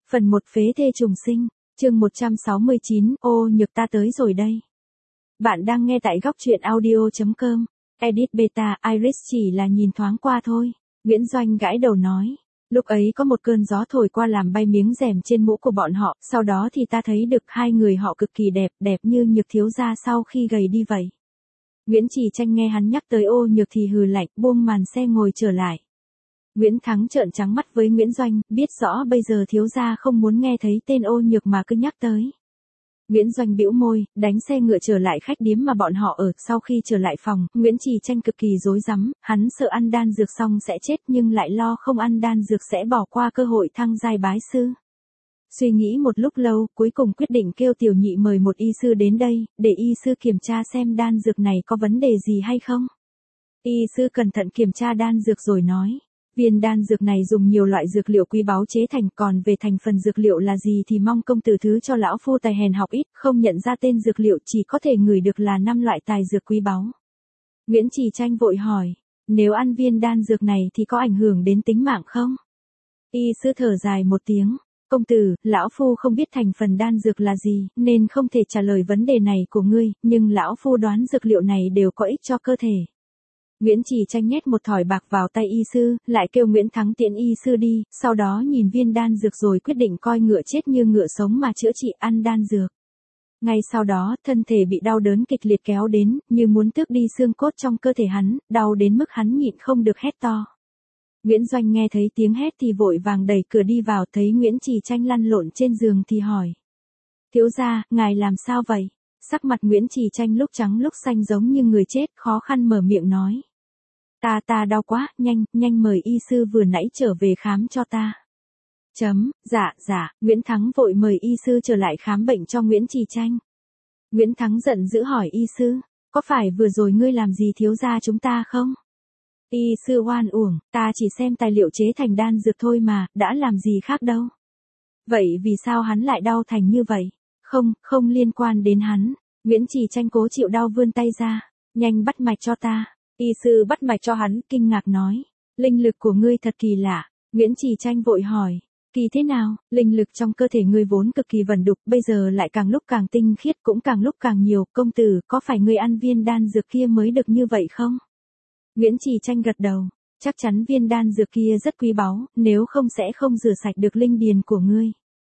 Phần 1 phế thê trùng sinh, chương 169, ô nhược ta tới rồi đây. Bạn đang nghe tại góc truyện audio.com, edit beta, Iris chỉ là nhìn thoáng qua thôi. Nguyễn Doanh gãi đầu nói, lúc ấy có một cơn gió thổi qua làm bay miếng rèm trên mũ của bọn họ, sau đó thì ta thấy được hai người họ cực kỳ đẹp, đẹp như nhược thiếu gia sau khi gầy đi vậy. Nguyễn Trì Tranh nghe hắn nhắc tới ô nhược thì hừ lạnh, buông màn xe ngồi trở lại. Nguyễn Thắng trợn trắng mắt với Nguyễn Doanh, biết rõ bây giờ thiếu gia không muốn nghe thấy tên ô nhược mà cứ nhắc tới. Nguyễn Doanh bĩu môi, đánh xe ngựa trở lại khách điếm mà bọn họ ở. Sau khi trở lại phòng, Nguyễn Trì Tranh cực kỳ rối rắm, hắn sợ ăn đan dược xong sẽ chết nhưng lại lo không ăn đan dược sẽ bỏ qua cơ hội thăng giai bái sư. Suy nghĩ một lúc lâu, cuối cùng quyết định kêu Tiểu Nhị mời một y sư đến đây, để y sư kiểm tra xem đan dược này có vấn đề gì hay không. Y sư cẩn thận kiểm tra đan dược rồi nói. Viên đan dược này dùng nhiều loại dược liệu quý báu chế thành, còn về thành phần dược liệu là gì thì mong công tử thứ cho lão phu tài hèn học ít, không nhận ra tên dược liệu, chỉ có thể ngửi được là 5 loại tài dược quý báu. Nguyễn Trì Tranh vội hỏi, nếu ăn viên đan dược này thì có ảnh hưởng đến tính mạng không? Y sư thở dài một tiếng, công tử, lão phu không biết thành phần đan dược là gì, nên không thể trả lời vấn đề này của ngươi, nhưng lão phu đoán dược liệu này đều có ích cho cơ thể. Nguyễn Trì Tranh nhét một thỏi bạc vào tay y sư, lại kêu Nguyễn Thắng tiễn y sư đi, sau đó nhìn viên đan dược rồi quyết định coi ngựa chết như ngựa sống mà chữa trị, ăn đan dược. Ngay sau đó, thân thể bị đau đớn kịch liệt kéo đến, như muốn tước đi xương cốt trong cơ thể hắn, đau đến mức hắn nhịn không được hét to. Nguyễn Doanh nghe thấy tiếng hét thì vội vàng đẩy cửa đi vào, thấy Nguyễn Trì Tranh lăn lộn trên giường thì hỏi. Thiếu gia, ngài làm sao vậy? Sắc mặt Nguyễn Trì Tranh lúc trắng lúc xanh giống như người chết, khó khăn mở miệng nói. Ta đau quá, nhanh mời y sư vừa nãy trở về khám cho ta. Dạ, Nguyễn Thắng vội mời y sư trở lại khám bệnh cho Nguyễn Trì Tranh. Nguyễn Thắng giận dữ hỏi y sư, có phải vừa rồi ngươi làm gì thiếu gia chúng ta không? Y sư oan uổng, ta chỉ xem tài liệu chế thành đan dược thôi mà, đã làm gì khác đâu. Vậy vì sao hắn lại đau thành như vậy? Không liên quan đến hắn. Nguyễn Trì Tranh cố chịu đau vươn tay ra, nhanh bắt mạch cho ta. Y sư bắt mạch cho hắn, kinh ngạc nói, linh lực của ngươi thật kỳ lạ. Nguyễn Trì Tranh vội hỏi, kỳ thế nào? Linh lực trong cơ thể ngươi vốn cực kỳ vẩn đục, bây giờ lại càng lúc càng tinh khiết, cũng càng lúc càng nhiều. Công tử, có phải ngươi ăn viên đan dược kia mới được như vậy không? Nguyễn Trì Tranh gật đầu, chắc chắn viên đan dược kia rất quý báu, nếu không sẽ không rửa sạch được linh điền của ngươi.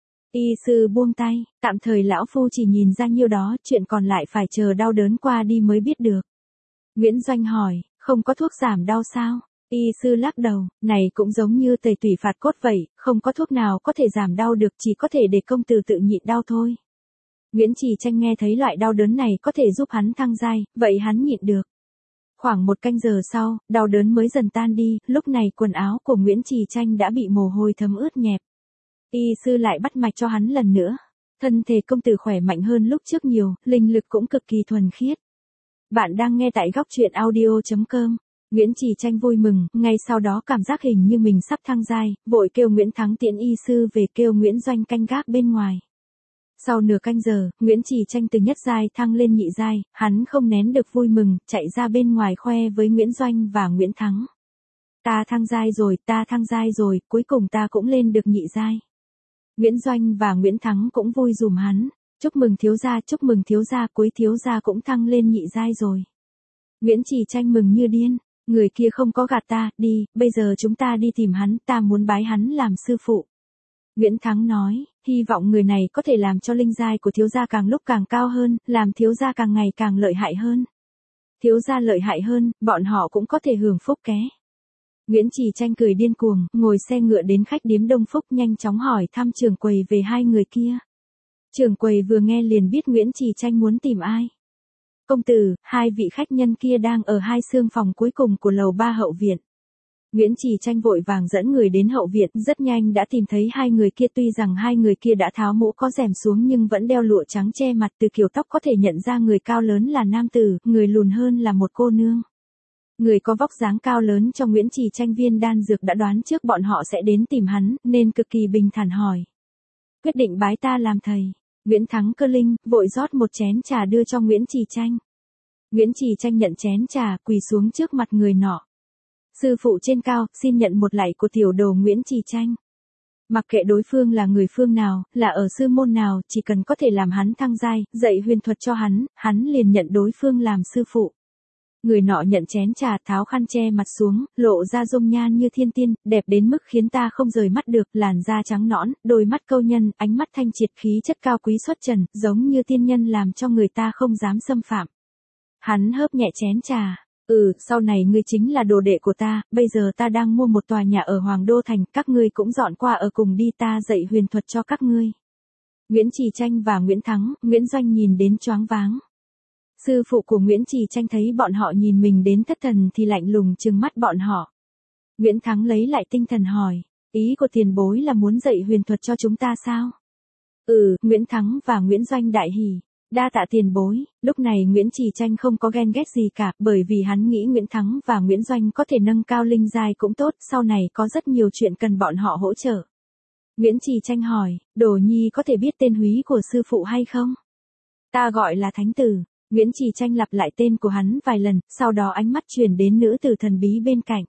Y sư buông tay, tạm thời lão phu chỉ nhìn ra nhiêu đó, chuyện còn lại phải chờ đau đớn qua đi mới biết được. Nguyễn Doanh hỏi, không có thuốc giảm đau sao? Y sư lắc đầu, này cũng giống như tẩy tủy phạt cốt vậy, không có thuốc nào có thể giảm đau được, chỉ có thể để công tử tự nhịn đau thôi. Nguyễn Trì Tranh nghe thấy loại đau đớn này có thể giúp hắn thăng giai, vậy hắn nhịn được. Khoảng 1 canh giờ sau, đau đớn mới dần tan đi, lúc này quần áo của Nguyễn Trì Tranh đã bị mồ hôi thấm ướt nhẹp. Y sư lại bắt mạch cho hắn lần nữa. Thân thể công tử khỏe mạnh hơn lúc trước nhiều, linh lực cũng cực kỳ thuần khiết. Bạn đang nghe tại góc truyện audio.com. Nguyễn Trì Tranh vui mừng, ngay sau đó cảm giác hình như mình sắp thăng giai, vội kêu Nguyễn Thắng tiễn y sư về, kêu Nguyễn Doanh canh gác bên ngoài. Sau nửa canh giờ, Nguyễn Trì Tranh từ nhất giai thăng lên nhị giai, hắn không nén được vui mừng, chạy ra bên ngoài khoe với Nguyễn Doanh và Nguyễn Thắng. Ta thăng giai rồi, cuối cùng ta cũng lên được nhị giai. Nguyễn Doanh và Nguyễn Thắng cũng vui dùm hắn. Chúc mừng thiếu gia, cuối thiếu gia cũng thăng lên nhị giai rồi. Nguyễn Trì Tranh mừng như điên, người kia không có gạt ta, đi, bây giờ chúng ta đi tìm hắn, ta muốn bái hắn làm sư phụ. Nguyễn Thắng nói, hy vọng người này có thể làm cho linh giai của thiếu gia càng lúc càng cao hơn, làm thiếu gia càng ngày càng lợi hại hơn. Thiếu gia lợi hại hơn, bọn họ cũng có thể hưởng phúc ké. Nguyễn Trì Tranh cười điên cuồng, ngồi xe ngựa đến khách điếm Đông Phúc, nhanh chóng hỏi thăm trưởng quầy về hai người kia. Trưởng quầy vừa nghe liền biết Nguyễn Trì Tranh muốn tìm ai. Công tử, hai vị khách nhân kia đang ở 2 xương phòng cuối cùng của lầu 3 hậu viện. Nguyễn Trì Tranh vội vàng dẫn người đến hậu viện, rất nhanh đã tìm thấy hai người kia, tuy rằng hai người kia đã tháo mũ có rèm xuống nhưng vẫn đeo lụa trắng che mặt, từ kiểu tóc có thể nhận ra người cao lớn là nam tử, người lùn hơn là một cô nương. Người có vóc dáng cao lớn cho Nguyễn Trì Tranh viên đan dược đã đoán trước bọn họ sẽ đến tìm hắn, nên cực kỳ bình thản hỏi. Quyết định bái ta làm thầy. Nguyễn Thắng cơ linh, vội rót một chén trà đưa cho Nguyễn Trì Tranh. Nguyễn Trì Tranh nhận chén trà, quỳ xuống trước mặt người nọ. Sư phụ trên cao, xin nhận một lạy của tiểu đồ Nguyễn Trì Tranh. Mặc kệ đối phương là người phương nào, là ở sư môn nào, chỉ cần có thể làm hắn thăng giai, dạy huyền thuật cho hắn liền nhận đối phương làm sư phụ. Người nọ nhận chén trà, tháo khăn che mặt xuống, lộ ra dung nhan như thiên tiên, đẹp đến mức khiến ta không rời mắt được, làn da trắng nõn, đôi mắt câu nhân, ánh mắt thanh triệt, khí chất cao quý xuất trần, giống như tiên nhân làm cho người ta không dám xâm phạm. Hắn hớp nhẹ chén trà. Sau này ngươi chính là đồ đệ của ta, bây giờ ta đang mua một tòa nhà ở Hoàng Đô Thành, các ngươi cũng dọn qua ở cùng đi, ta dạy huyền thuật cho các ngươi. Nguyễn Trì Tranh và Nguyễn Thắng, Nguyễn Doanh nhìn đến choáng váng. Sư phụ của Nguyễn Trì Tranh thấy bọn họ nhìn mình đến thất thần thì lạnh lùng trừng mắt bọn họ. Nguyễn Thắng lấy lại tinh thần hỏi, ý của tiền bối là muốn dạy huyền thuật cho chúng ta sao? Nguyễn Thắng và Nguyễn Doanh đại hỉ. Đa tạ tiền bối. Lúc này Nguyễn Trì Tranh không có ghen ghét gì cả, bởi vì hắn nghĩ Nguyễn Thắng và Nguyễn Doanh có thể nâng cao linh giai cũng tốt, sau này có rất nhiều chuyện cần bọn họ hỗ trợ. Nguyễn Trì Tranh hỏi, Đồ Nhi có thể biết tên húy của sư phụ hay không? Ta gọi là Thánh Tử. Nguyễn Trì Tranh lặp lại tên của hắn vài lần, sau đó ánh mắt chuyển đến nữ tử thần bí bên cạnh.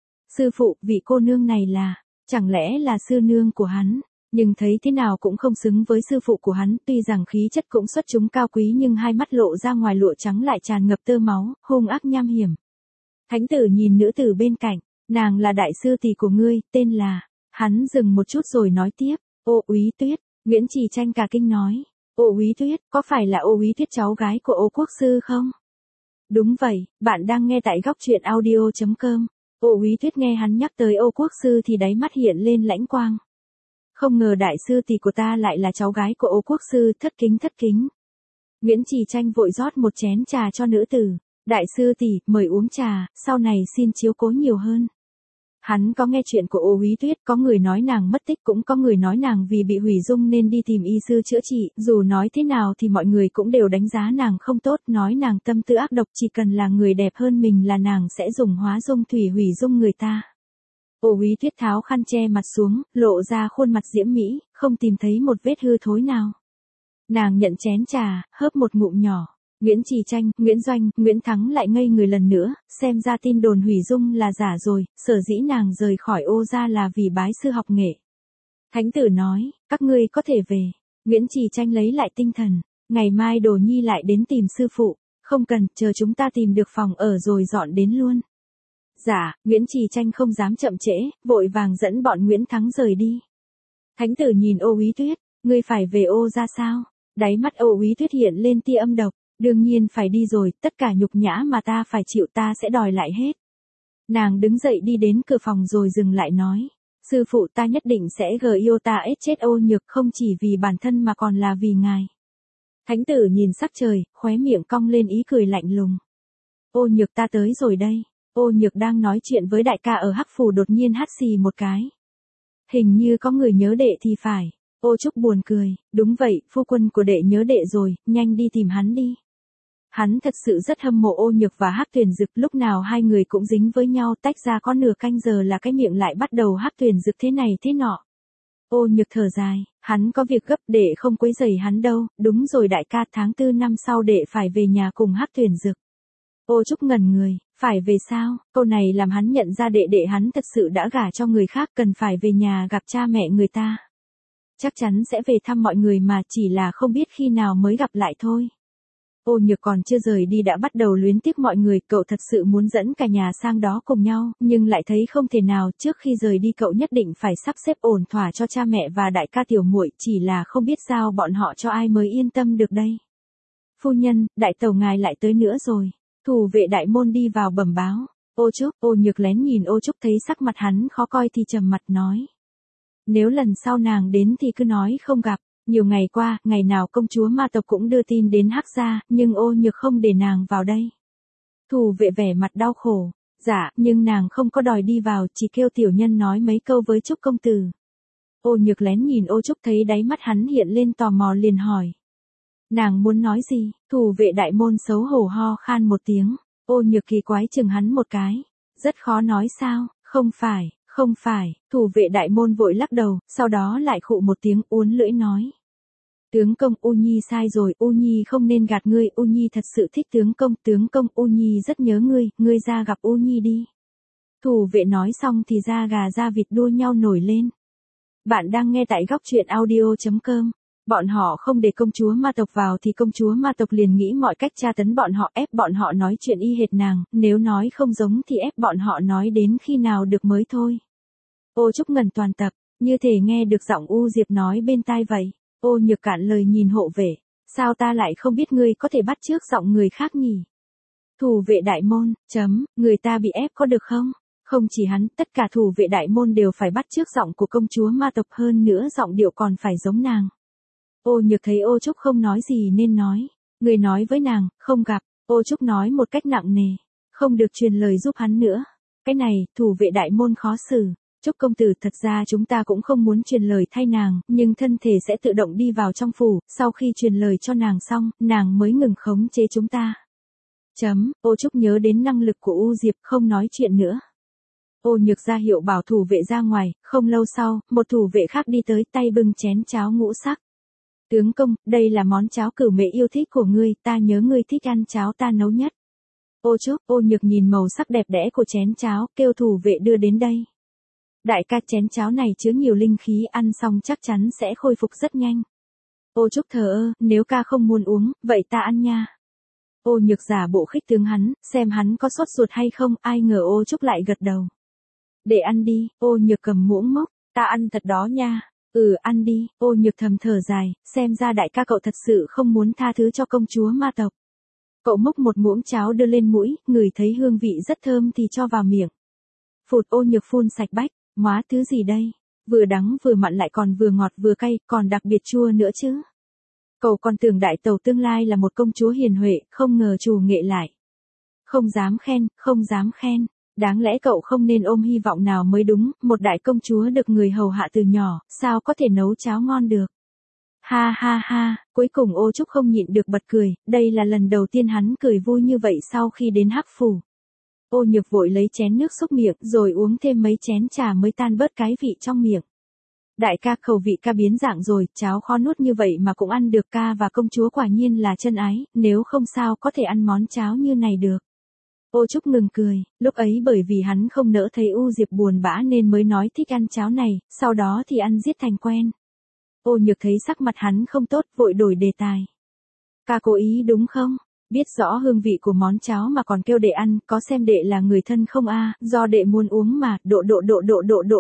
Sư phụ, vị cô nương này là, chẳng lẽ là sư nương của hắn? Nhưng thấy thế nào cũng không xứng với sư phụ của hắn, tuy rằng khí chất cũng xuất chúng cao quý nhưng hai mắt lộ ra ngoài lụa trắng lại tràn ngập tơ máu, hung ác nham hiểm. Thánh tử nhìn nữ tử bên cạnh, nàng là đại sư tỷ của ngươi, tên là, hắn dừng một chút rồi nói tiếp, Ô Úy Tuyết. Nguyễn Trì Tranh cả kinh nói, Ô Úy Tuyết, có phải là Ô Úy Tuyết cháu gái của Ô Quốc sư không? Đúng vậy, bạn đang nghe tại góc truyện audio.com. Ô Úy Tuyết nghe hắn nhắc tới Ô Quốc sư thì đáy mắt hiện lên lãnh quang. Không ngờ đại sư tỷ của ta lại là cháu gái của Ô Quốc sư, thất kính. Nguyễn Trì Tranh vội rót một chén trà cho nữ tử. Đại sư tỷ, mời uống trà, sau này xin chiếu cố nhiều hơn. Hắn có nghe chuyện của Ô Úy Tuyết, có người nói nàng mất tích, cũng có người nói nàng vì bị hủy dung nên đi tìm y sư chữa trị, dù nói thế nào thì mọi người cũng đều đánh giá nàng không tốt, nói nàng tâm tư ác độc, chỉ cần là người đẹp hơn mình là nàng sẽ dùng hóa dung thủy hủy dung người ta. Ô Úy Tuyết tháo khăn che mặt xuống, lộ ra khuôn mặt diễm mỹ, không tìm thấy một vết hư thối nào. Nàng nhận chén trà, hớp một ngụm nhỏ. Nguyễn Trì Tranh, Nguyễn Doanh, Nguyễn Thắng lại ngây người lần nữa, xem ra tin đồn hủy dung là giả rồi, sở dĩ nàng rời khỏi Ô gia là vì bái sư học nghệ. Thánh tử nói, các ngươi có thể về. Nguyễn Trì Tranh lấy lại tinh thần, ngày mai Đồ Nhi lại đến tìm sư phụ, không cần, chờ chúng ta tìm được phòng ở rồi dọn đến luôn. Dạ, Nguyễn Trì Tranh không dám chậm trễ, vội vàng dẫn bọn Nguyễn Thắng rời đi. Thánh tử nhìn Ô Úy Tuyết, ngươi phải về Ô gia sao? Đáy mắt Ô Úy Tuyết hiện lên tia âm độc, đương nhiên phải đi rồi, tất cả nhục nhã mà ta phải chịu ta sẽ đòi lại hết. Nàng đứng dậy đi đến cửa phòng rồi dừng lại nói, sư phụ ta nhất định sẽ yêu ta ết chết Ô Nhược, không chỉ vì bản thân mà còn là vì ngài. Thánh tử nhìn sắc trời, khóe miệng cong lên ý cười lạnh lùng. Ô Nhược ta tới rồi đây. Ô Nhược đang nói chuyện với đại ca ở Hắc Phủ đột nhiên hắt xì một cái. Hình như có người nhớ đệ thì phải. Ô Trúc buồn cười, đúng vậy, phu quân của đệ nhớ đệ rồi, nhanh đi tìm hắn đi. Hắn thật sự rất hâm mộ Ô Nhược và Hắc Tuyền Dực, lúc nào hai người cũng dính với nhau, tách ra có nửa canh giờ là cái miệng lại bắt đầu Hắc Tuyền Dực thế này thế nọ. Ô Nhược thở dài, hắn có việc gấp, đệ không quấy rầy hắn đâu, đúng rồi đại ca, tháng 4 năm sau đệ phải về nhà cùng Hắc Tuyền Dực. Ô Trúc ngẩn người, phải về sao? Câu này làm hắn nhận ra đệ đệ hắn thật sự đã gả cho người khác, cần phải về nhà gặp cha mẹ người ta. Chắc chắn sẽ về thăm mọi người mà, chỉ là không biết khi nào mới gặp lại thôi. Ô Nhược còn chưa rời đi đã bắt đầu luyến tiếc mọi người, cậu thật sự muốn dẫn cả nhà sang đó cùng nhau, nhưng lại thấy không thể nào, trước khi rời đi cậu nhất định phải sắp xếp ổn thỏa cho cha mẹ và đại ca tiểu muội, chỉ là không biết giao bọn họ cho ai mới yên tâm được đây. Phu nhân, đại tẩu ngài lại tới nữa rồi. Thủ vệ đại môn đi vào bẩm báo. Ô Trúc, Ô Nhược lén nhìn Ô Trúc thấy sắc mặt hắn khó coi thì trầm mặt nói. Nếu lần sau nàng đến thì cứ nói không gặp. Nhiều ngày qua, ngày nào công chúa ma tộc cũng đưa tin đến Hắc gia, nhưng Ô Nhược không để nàng vào đây. Thủ vệ vẻ mặt đau khổ. Dạ, nhưng nàng không có đòi đi vào, chỉ kêu tiểu nhân nói mấy câu với Trúc công tử. Ô Nhược lén nhìn Ô Trúc thấy đáy mắt hắn hiện lên tò mò liền hỏi. Nàng muốn nói gì? Thủ vệ đại môn xấu hổ ho khan một tiếng. Ô Nhược kỳ quái chừng hắn một cái. Rất khó nói sao? Không phải. Thủ vệ đại môn vội lắc đầu, sau đó lại khụ một tiếng uốn lưỡi nói. Tướng công, U Nhi sai rồi, U Nhi không nên gạt ngươi, U Nhi thật sự thích tướng công, U Nhi rất nhớ ngươi ra gặp U Nhi đi. Thủ vệ nói xong thì da gà da vịt đua nhau nổi lên. Bạn đang nghe tại góc truyện audio.com. Bọn họ không để công chúa ma tộc vào thì công chúa ma tộc liền nghĩ mọi cách tra tấn bọn họ, ép bọn họ nói chuyện y hệt nàng, nếu nói không giống thì ép bọn họ nói đến khi nào được mới thôi. Ô Trúc ngần toàn tập, như thể nghe được giọng U Diệp nói bên tai vậy. Ô Nhược cạn lời nhìn hộ vệ, sao ta lại không biết ngươi có thể bắt chước giọng người khác nhỉ? Thủ vệ đại môn, người ta bị ép có được không? Không chỉ hắn, tất cả thủ vệ đại môn đều phải bắt chước giọng của công chúa ma tộc, hơn nữa giọng điệu còn phải giống nàng. Ô Nhược thấy Ô Trúc không nói gì nên nói, người nói với nàng, không gặp. Ô Trúc nói một cách nặng nề, không được truyền lời giúp hắn nữa. Cái này, thủ vệ đại môn khó xử. Trúc công tử, thật ra chúng ta cũng không muốn truyền lời thay nàng, nhưng thân thể sẽ tự động đi vào trong phủ, sau khi truyền lời cho nàng xong, nàng mới ngừng khống chế chúng ta. Ô Trúc nhớ đến năng lực của U Diệp, không nói chuyện nữa. Ô Nhược ra hiệu bảo thủ vệ ra ngoài, không lâu sau, một thủ vệ khác đi tới, tay bưng chén cháo ngũ sắc. Tướng công, đây là món cháo cửu mẹ yêu thích của ngươi, ta nhớ ngươi thích ăn cháo ta nấu nhất. Ô Trúc, Ô Nhược nhìn màu sắc đẹp đẽ của chén cháo, kêu thủ vệ đưa đến đây. Đại ca, chén cháo này chứa nhiều linh khí, ăn xong chắc chắn sẽ khôi phục rất nhanh. Ô Trúc thờ ơ, nếu ca không muốn uống, vậy ta ăn nha. Ô Nhược giả bộ khích tướng hắn, xem hắn có sốt ruột hay không, ai ngờ Ô Trúc lại gật đầu. Để ăn đi. Ô Nhược cầm muỗng mốc, ta ăn thật đó nha. Ăn đi. Ô Nhược thầm thở dài, xem ra đại ca cậu thật sự không muốn tha thứ cho công chúa ma tộc. Cậu mốc một muỗng cháo đưa lên mũi, ngửi thấy hương vị rất thơm thì cho vào miệng. Phụt, Ô Nhược phun sạch bách, móa thứ gì đây? Vừa đắng vừa mặn lại còn vừa ngọt vừa cay, còn đặc biệt chua nữa chứ. Cậu còn tưởng đại tẩu tương lai là một công chúa hiền huệ, không ngờ trù nghệ lại. Không dám khen, không dám khen. Đáng lẽ cậu không nên ôm hy vọng nào mới đúng, một đại công chúa được người hầu hạ từ nhỏ, sao có thể nấu cháo ngon được. Ha ha ha, cuối cùng Ô Trúc không nhịn được bật cười, đây là lần đầu tiên hắn cười vui như vậy sau khi đến Hắc Phủ. Ô Nhược vội lấy chén nước xúc miệng, rồi uống thêm mấy chén trà mới tan bớt cái vị trong miệng. Đại ca, khẩu vị ca biến dạng rồi, cháo khó nuốt như vậy mà cũng ăn được, ca và công chúa quả nhiên là chân ái, nếu không sao có thể ăn món cháo như này được. Ô Trúc ngừng cười, lúc ấy bởi vì hắn không nỡ thấy U Diệp buồn bã nên mới nói thích ăn cháo này, sau đó thì ăn giết thành quen. Ô Nhược thấy sắc mặt hắn không tốt, vội đổi đề tài. Ca cố ý đúng không? Biết rõ hương vị của món cháo mà còn kêu đệ ăn, có xem đệ là người thân không a? Do đệ muốn uống mà,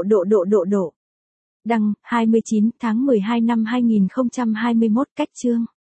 độ. Đăng, 29 tháng 12 năm 2021, cách chương.